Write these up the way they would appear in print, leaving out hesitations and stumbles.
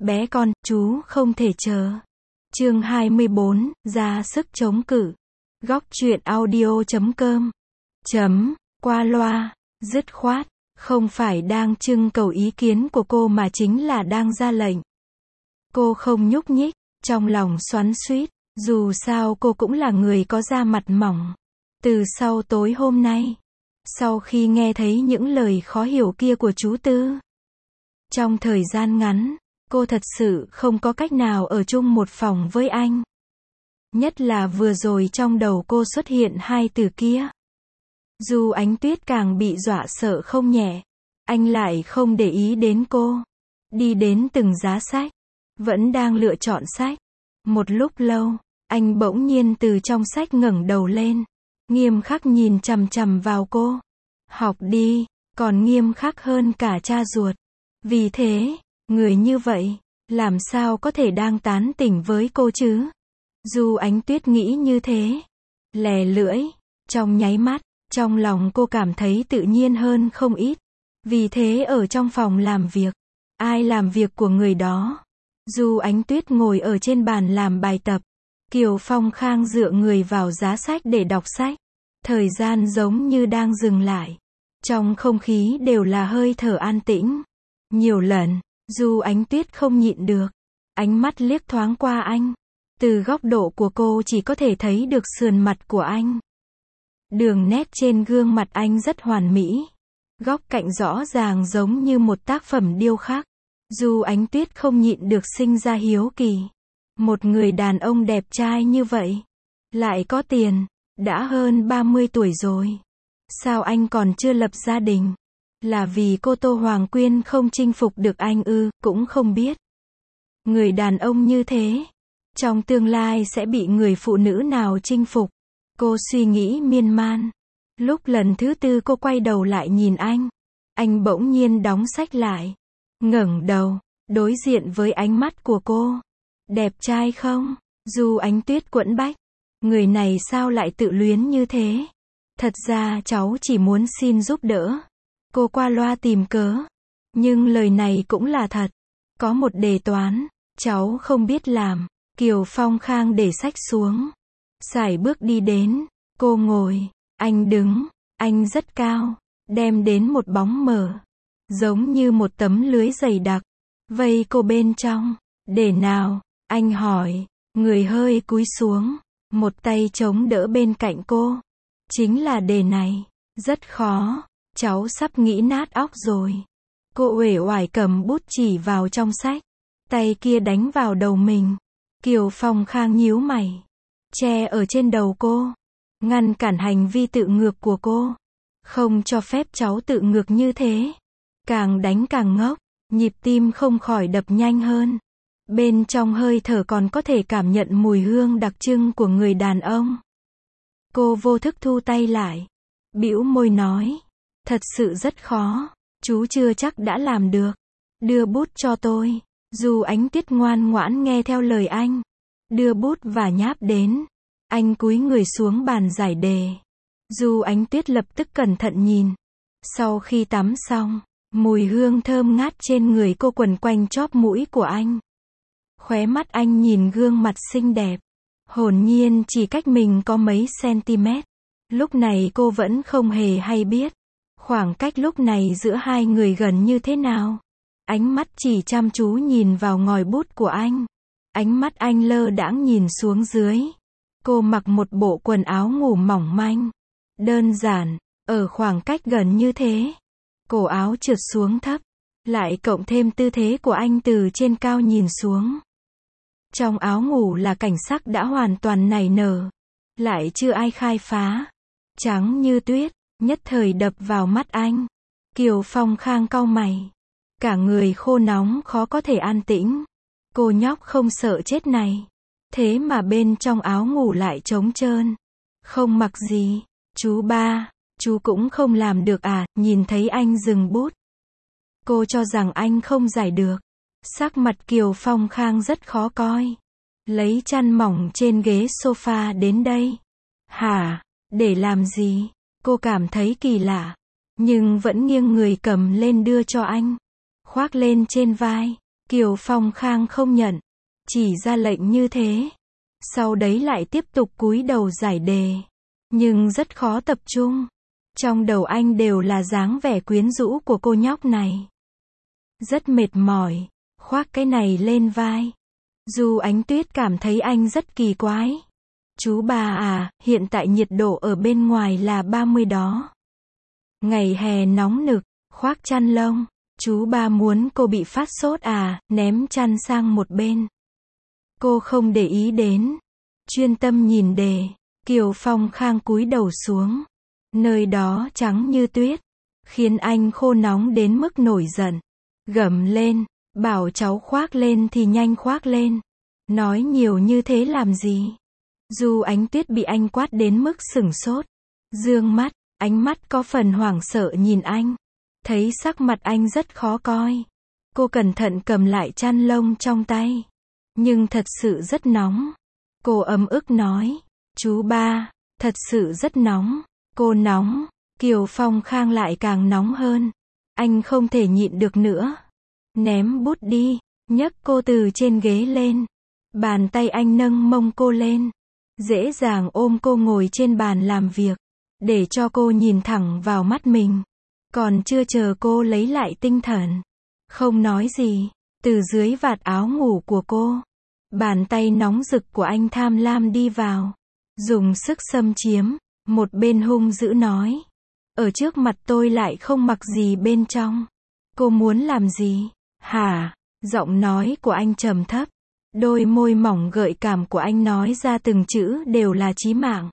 Bé con, chú không thể chờ. Chương 24, ra sức chống cự. Góc truyện audio.com. Qua loa, dứt khoát, không phải đang trưng cầu ý kiến của cô mà chính là đang ra lệnh. Cô không nhúc nhích, trong lòng xoắn xuýt, dù sao cô cũng là người có da mặt mỏng. Từ sau tối hôm nay, sau khi nghe thấy những lời khó hiểu kia của chú Tư, trong thời gian ngắn, cô thật sự không có cách nào ở chung một phòng với anh. Nhất là vừa rồi trong đầu cô xuất hiện hai từ kia. Dù Ánh Tuyết càng bị dọa sợ không nhẹ, anh lại không để ý đến cô. Đi đến từng giá sách, vẫn đang lựa chọn sách. Một lúc lâu, anh bỗng nhiên từ trong sách ngẩng đầu lên, nghiêm khắc nhìn chằm chằm vào cô. Học đi, còn nghiêm khắc hơn cả cha ruột. Vì thế, người như vậy, làm sao có thể đang tán tỉnh với cô chứ? Dù Ánh Tuyết nghĩ như thế, lè lưỡi, trong nháy mắt, trong lòng cô cảm thấy tự nhiên hơn không ít. Vì thế ở trong phòng làm việc, ai làm việc của người đó. Dù Ánh Tuyết ngồi ở trên bàn làm bài tập, Kiều Phong Khang dựa người vào giá sách để đọc sách. Thời gian giống như đang dừng lại. Trong không khí đều là hơi thở an tĩnh. Nhiều lần, dù Ánh Tuyết không nhịn được, ánh mắt liếc thoáng qua anh. Từ góc độ của cô chỉ có thể thấy được sườn mặt của anh. Đường nét trên gương mặt anh rất hoàn mỹ. Góc cạnh rõ ràng giống như một tác phẩm điêu khắc. Dù Ánh Tuyết không nhịn được sinh ra hiếu kỳ. Một người đàn ông đẹp trai như vậy, lại có tiền, đã hơn 30 tuổi rồi. Sao anh còn chưa lập gia đình? Là vì cô Tô Hoàng Quyên không chinh phục được anh ư? Cũng không biết. Người đàn ông như thế, trong tương lai sẽ bị người phụ nữ nào chinh phục? Cô suy nghĩ miên man. Lúc lần thứ tư cô quay đầu lại nhìn anh bỗng nhiên đóng sách lại, ngẩng đầu, đối diện với ánh mắt của cô. Đẹp trai không? Dù Ánh Tuyết quẫn bách, người này sao lại tự luyến như thế? Thật ra cháu chỉ muốn xin giúp đỡ. Cô qua loa tìm cớ. Nhưng lời này cũng là thật. Có một đề toán, cháu không biết làm. Kiều Phong Khang để sách xuống, sải bước đi đến. Cô ngồi, anh đứng, anh rất cao, đem đến một bóng mờ, giống như một tấm lưới dày đặc, vây cô bên trong. Để nào? Anh hỏi, người hơi cúi xuống, một tay chống đỡ bên cạnh cô. Chính là đề này, rất khó, cháu sắp nghĩ nát óc rồi. Cô uể oải cầm bút chỉ vào trong sách, tay kia đánh vào đầu mình. Kiều Phong Khang nhíu mày, che ở trên đầu cô, ngăn cản hành vi tự ngược của cô. Không cho phép cháu tự ngược như thế. Càng đánh càng ngốc, nhịp tim không khỏi đập nhanh hơn. Bên trong hơi thở còn có thể cảm nhận mùi hương đặc trưng của người đàn ông. Cô vô thức thu tay lại, bĩu môi nói, thật sự rất khó, chú chưa chắc đã làm được. Đưa bút cho tôi. Dù Ánh Tuyết ngoan ngoãn nghe theo lời anh, đưa bút và nháp đến. Anh cúi người xuống bàn giải đề. Dù Ánh Tuyết lập tức cẩn thận nhìn. Sau khi tắm xong, mùi hương thơm ngát trên người cô quần quanh chóp mũi của anh. Khóe mắt anh nhìn gương mặt xinh đẹp, hồn nhiên chỉ cách mình có mấy cm. Lúc này cô vẫn không hề hay biết, khoảng cách lúc này giữa hai người gần như thế nào. Ánh mắt chỉ chăm chú nhìn vào ngòi bút của anh. Ánh mắt anh lơ đãng nhìn xuống dưới. Cô mặc một bộ quần áo ngủ mỏng manh, đơn giản, ở khoảng cách gần như thế. Cổ áo trượt xuống thấp, lại cộng thêm tư thế của anh từ trên cao nhìn xuống. Trong áo ngủ là cảnh sắc đã hoàn toàn nảy nở, lại chưa ai khai phá. Trắng như tuyết, nhất thời đập vào mắt anh. Kiều Phong Khang cau mày, cả người khô nóng khó có thể an tĩnh. Cô nhóc không sợ chết này, thế mà bên trong áo ngủ lại trống trơn, không mặc gì. Chú ba, chú cũng không làm được à? Nhìn thấy anh dừng bút, cô cho rằng anh không giải được. Sắc mặt Kiều Phong Khang rất khó coi. Lấy chăn mỏng trên ghế sofa đến đây. Hả? Để làm gì? Cô cảm thấy kỳ lạ, nhưng vẫn nghiêng người cầm lên đưa cho anh, khoác lên trên vai. Kiều Phong Khang không nhận, chỉ ra lệnh như thế. Sau đấy lại tiếp tục cúi đầu giải đề. Nhưng rất khó tập trung. Trong đầu anh đều là dáng vẻ quyến rũ của cô nhóc này. Rất mệt mỏi, khoác cái này lên vai. Du Ánh Tuyết cảm thấy anh rất kỳ quái. Chú ba à, hiện tại nhiệt độ ở bên ngoài là 30 đó. Ngày hè nóng nực, khoác chăn lông. Chú ba muốn cô bị phát sốt à, ném chăn sang một bên. Cô không để ý đến. Chuyên tâm nhìn đề. Kiều Phong Khang cúi đầu xuống. Nơi đó trắng như tuyết. Khiến anh khô nóng đến mức nổi giận. Gầm lên. Bảo cháu khoác lên thì nhanh khoác lên. Nói nhiều như thế làm gì? Du Ánh Tuyết bị anh quát đến mức sửng sốt. Dương mắt, ánh mắt có phần hoảng sợ nhìn anh. Thấy sắc mặt anh rất khó coi. Cô cẩn thận cầm lại chăn lông trong tay. Nhưng thật sự rất nóng. Cô ấm ức nói. Chú ba, thật sự rất nóng. Cô nóng. Kiều Phong Khang lại càng nóng hơn. Anh không thể nhịn được nữa. Ném bút đi. Nhấc cô từ trên ghế lên. Bàn tay anh nâng mông cô lên. Dễ dàng ôm cô ngồi trên bàn làm việc. Để cho cô nhìn thẳng vào mắt mình. Còn chưa chờ cô lấy lại tinh thần. Không nói gì. Từ dưới vạt áo ngủ của cô. Bàn tay nóng rực của anh tham lam đi vào. Dùng sức xâm chiếm. Một bên hung dữ nói. Ở trước mặt tôi lại không mặc gì bên trong. Cô muốn làm gì? Hả? Giọng nói của anh trầm thấp. Đôi môi mỏng gợi cảm của anh nói ra từng chữ đều là chí mạng.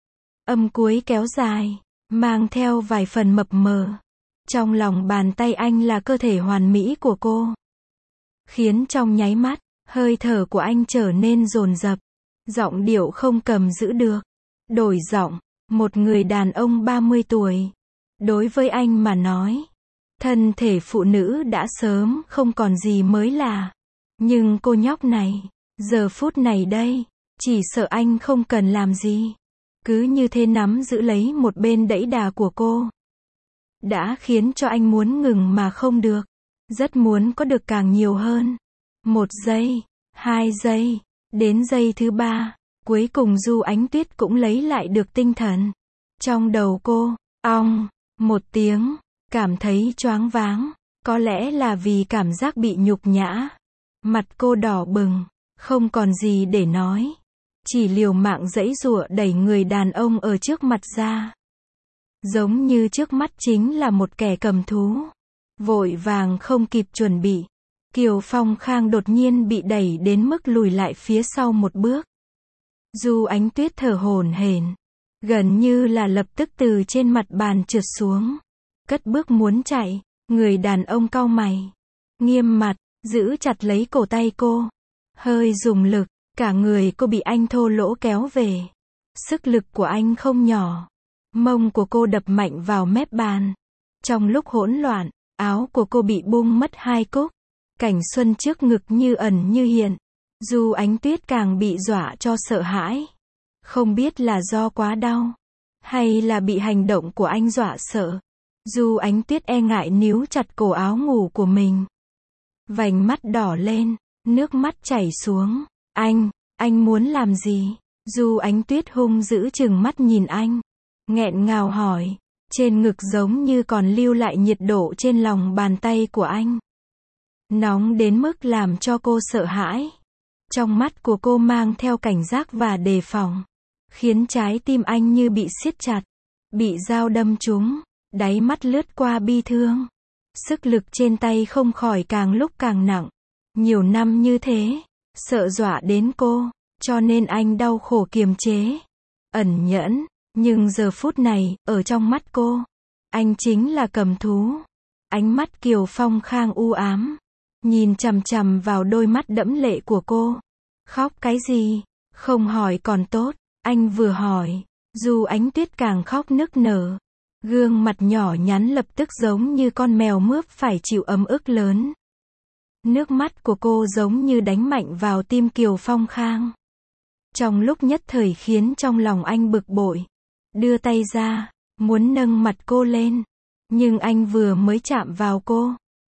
Âm cuối kéo dài. Mang theo vài phần mập mờ. Trong lòng bàn tay anh là cơ thể hoàn mỹ của cô. Khiến trong nháy mắt, hơi thở của anh trở nên dồn dập. Giọng điệu không cầm giữ được. Đổi giọng, một người đàn ông 30 tuổi. Đối với anh mà nói, thân thể phụ nữ đã sớm không còn gì mới lạ. Nhưng cô nhóc này, giờ phút này đây, chỉ sợ anh không cần làm gì. Cứ như thế nắm giữ lấy một bên đẫy đà của cô. Đã khiến cho anh muốn ngừng mà không được. Rất muốn có được càng nhiều hơn. 1 giây, 2 giây, đến giây thứ 3, cuối cùng Du Ánh Tuyết cũng lấy lại được tinh thần. Trong đầu cô, ong, một tiếng, cảm thấy choáng váng. Có lẽ là vì cảm giác bị nhục nhã. Mặt cô đỏ bừng, không còn gì để nói. Chỉ liều mạng giãy giụa đẩy người đàn ông ở trước mặt ra. Giống như trước mắt chính là một kẻ cầm thú. Vội vàng không kịp chuẩn bị. Kiều Phong Khang đột nhiên bị đẩy đến mức lùi lại phía sau một bước. Du Ánh Tuyết thở hổn hển, gần như là lập tức từ trên mặt bàn trượt xuống. Cất bước muốn chạy, người đàn ông cau mày. Nghiêm mặt, giữ chặt lấy cổ tay cô. Hơi dùng lực, cả người cô bị anh thô lỗ kéo về. Sức lực của anh không nhỏ. Mông của cô đập mạnh vào mép bàn. Trong lúc hỗn loạn, áo của cô bị bung mất 2 cúc. Cảnh xuân trước ngực như ẩn như hiện. Du Ánh Tuyết càng bị dọa cho sợ hãi. Không biết là do quá đau, hay là bị hành động của anh dọa sợ. Du Ánh Tuyết e ngại níu chặt cổ áo ngủ của mình. Vành mắt đỏ lên, nước mắt chảy xuống. Anh muốn làm gì? Du Ánh Tuyết hung dữ trừng mắt nhìn anh. Nghẹn ngào hỏi. Trên ngực giống như còn lưu lại nhiệt độ trên lòng bàn tay của anh. Nóng đến mức làm cho cô sợ hãi. Trong mắt của cô mang theo cảnh giác và đề phòng. Khiến trái tim anh như bị siết chặt. Bị dao đâm trúng. Đáy mắt lướt qua bi thương. Sức lực trên tay không khỏi càng lúc càng nặng. Nhiều năm như thế, sợ dọa đến cô, cho nên anh đau khổ kiềm chế. Ẩn nhẫn, nhưng giờ phút này, ở trong mắt cô, anh chính là cầm thú. Ánh mắt Kiều Phong Khang u ám. Nhìn chằm chằm vào đôi mắt đẫm lệ của cô. Khóc cái gì? Không hỏi còn tốt. Anh vừa hỏi, Du Ánh Tuyết càng khóc nức nở. Gương mặt nhỏ nhắn lập tức giống như con mèo mướp phải chịu ấm ức lớn. Nước mắt của cô giống như đánh mạnh vào tim Kiều Phong Khang. Trong lúc nhất thời khiến trong lòng anh bực bội. Đưa tay ra, muốn nâng mặt cô lên. Nhưng anh vừa mới chạm vào cô.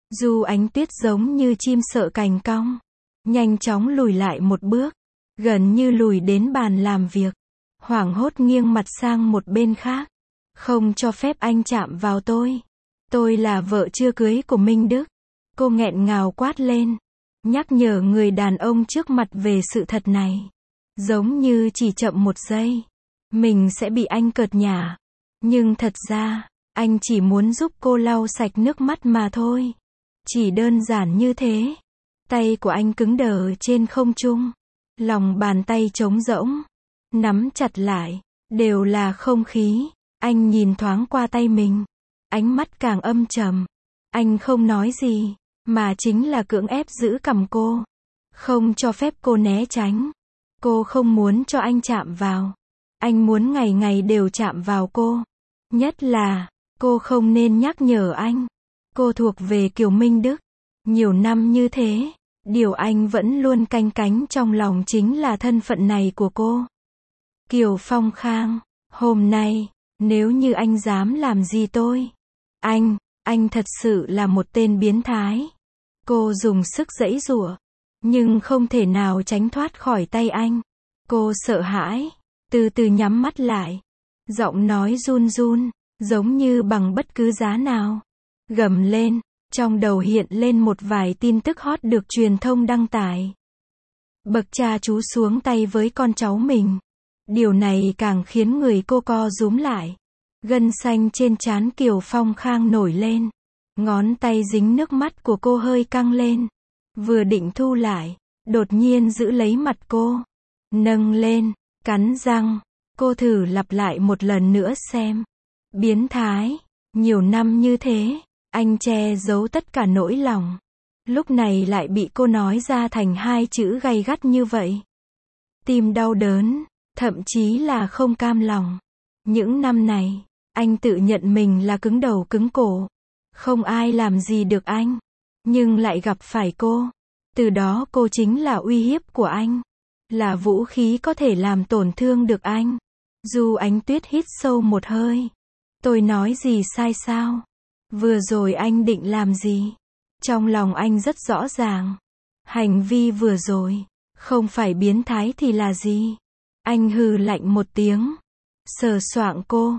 Du Ánh Tuyết giống như chim sợ cành cong, nhanh chóng lùi lại một bước, gần như lùi đến bàn làm việc, hoảng hốt nghiêng mặt sang một bên khác. Không cho phép anh chạm vào tôi. Tôi là vợ chưa cưới của Minh Đức. Cô nghẹn ngào quát lên, nhắc nhở người đàn ông trước mặt về sự thật này. Giống như chỉ chậm một giây, mình sẽ bị anh cợt nhả. Nhưng thật ra, anh chỉ muốn giúp cô lau sạch nước mắt mà thôi. Chỉ đơn giản như thế. Tay của anh cứng đờ trên không trung. Lòng bàn tay trống rỗng, nắm chặt lại, đều là không khí. Anh nhìn thoáng qua tay mình, ánh mắt càng âm trầm. Anh không nói gì, mà chính là cưỡng ép giữ cằm cô, không cho phép cô né tránh. Cô không muốn cho anh chạm vào. Anh muốn ngày ngày đều chạm vào cô. Nhất là, cô không nên nhắc nhở anh. Cô thuộc về kiểu Minh Đức. Nhiều năm như thế, điều anh vẫn luôn canh cánh trong lòng chính là thân phận này của cô. Kiều Phong Khang, hôm nay, nếu như anh dám làm gì tôi, anh thật sự là một tên biến thái. Cô dùng sức giãy giụa, nhưng không thể nào tránh thoát khỏi tay anh. Cô sợ hãi, từ từ nhắm mắt lại. Giọng nói run run, giống như bằng bất cứ giá nào. Gầm lên, trong đầu hiện lên một vài tin tức hot được truyền thông đăng tải. Bậc cha chú xuống tay với con cháu mình. Điều này càng khiến người cô co rúm lại. Gân xanh trên trán Kiều Phong Khang nổi lên. Ngón tay dính nước mắt của cô hơi căng lên. Vừa định thu lại, đột nhiên giữ lấy mặt cô. Nâng lên, cắn răng. Cô thử lặp lại một lần nữa xem. Biến thái. Nhiều năm như thế, anh che giấu tất cả nỗi lòng. Lúc này lại bị cô nói ra thành hai chữ gay gắt như vậy. Tim đau đớn, thậm chí là không cam lòng. Những năm này, anh tự nhận mình là cứng đầu cứng cổ. Không ai làm gì được anh. Nhưng lại gặp phải cô. Từ đó cô chính là uy hiếp của anh. Là vũ khí có thể làm tổn thương được anh. Du Ánh Tuyết hít sâu một hơi. Tôi nói gì sai sao? Vừa rồi anh định làm gì? Trong lòng anh rất rõ ràng. Hành vi vừa rồi, không phải biến thái thì là gì? Anh hừ lạnh một tiếng. Sờ soạng cô.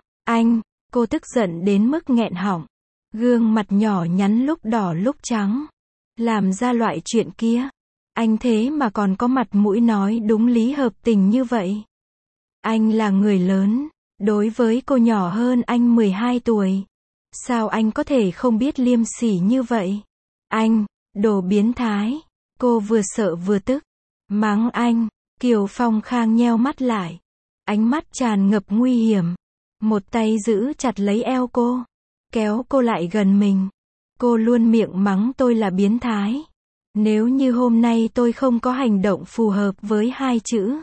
Cô tức giận đến mức nghẹn họng. Gương mặt nhỏ nhắn lúc đỏ lúc trắng. Làm ra loại chuyện kia. Anh thế mà còn có mặt mũi nói đúng lý hợp tình như vậy. Anh là người lớn. Đối với cô nhỏ hơn anh 12 tuổi. Sao anh có thể không biết liêm sỉ như vậy? Anh, đồ biến thái. Cô vừa sợ vừa tức. Mắng anh. Kiều Phong Khang nheo mắt lại. Ánh mắt tràn ngập nguy hiểm. Một tay giữ chặt lấy eo cô. Kéo cô lại gần mình. Cô luôn miệng mắng tôi là biến thái. Nếu như hôm nay tôi không có hành động phù hợp với hai chữ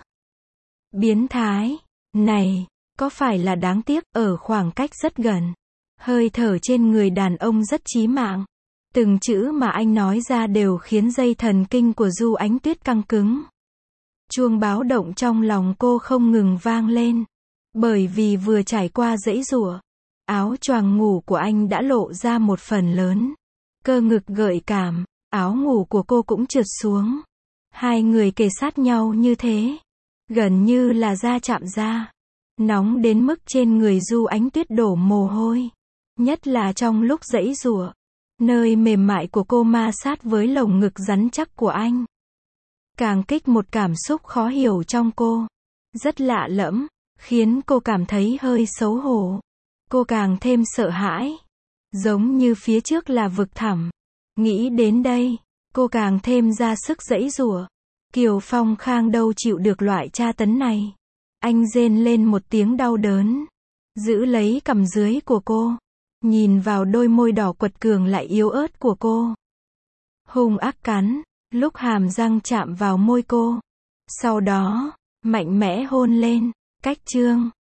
biến thái này, có phải là đáng tiếc? Ở khoảng cách rất gần, hơi thở trên người đàn ông rất chí mạng. Từng chữ mà anh nói ra đều khiến dây thần kinh của Du Ánh Tuyết căng cứng. Chuông báo động trong lòng cô không ngừng vang lên. Bởi vì vừa trải qua giãy giụa, áo choàng ngủ của anh đã lộ ra một phần lớn. Cơ ngực gợi cảm, áo ngủ của cô cũng trượt xuống. Hai người kề sát nhau như thế, gần như là da chạm da. Nóng đến mức trên người Du Ánh Tuyết đổ mồ hôi. Nhất là trong lúc giãy giụa, nơi mềm mại của cô ma sát với lồng ngực rắn chắc của anh. Càng kích một cảm xúc khó hiểu trong cô. Rất lạ lẫm, khiến cô cảm thấy hơi xấu hổ. Cô càng thêm sợ hãi. Giống như phía trước là vực thẳm. Nghĩ đến đây, cô càng thêm ra sức giãy giụa. Kiều Phong Khang đâu chịu được loại tra tấn này. Anh rên lên một tiếng đau đớn. Giữ lấy cằm dưới của cô. Nhìn vào đôi môi đỏ quật cường lại yếu ớt của cô. Hung ác cắn, lúc hàm răng chạm vào môi cô. Sau đó, mạnh mẽ hôn lên. Cách chương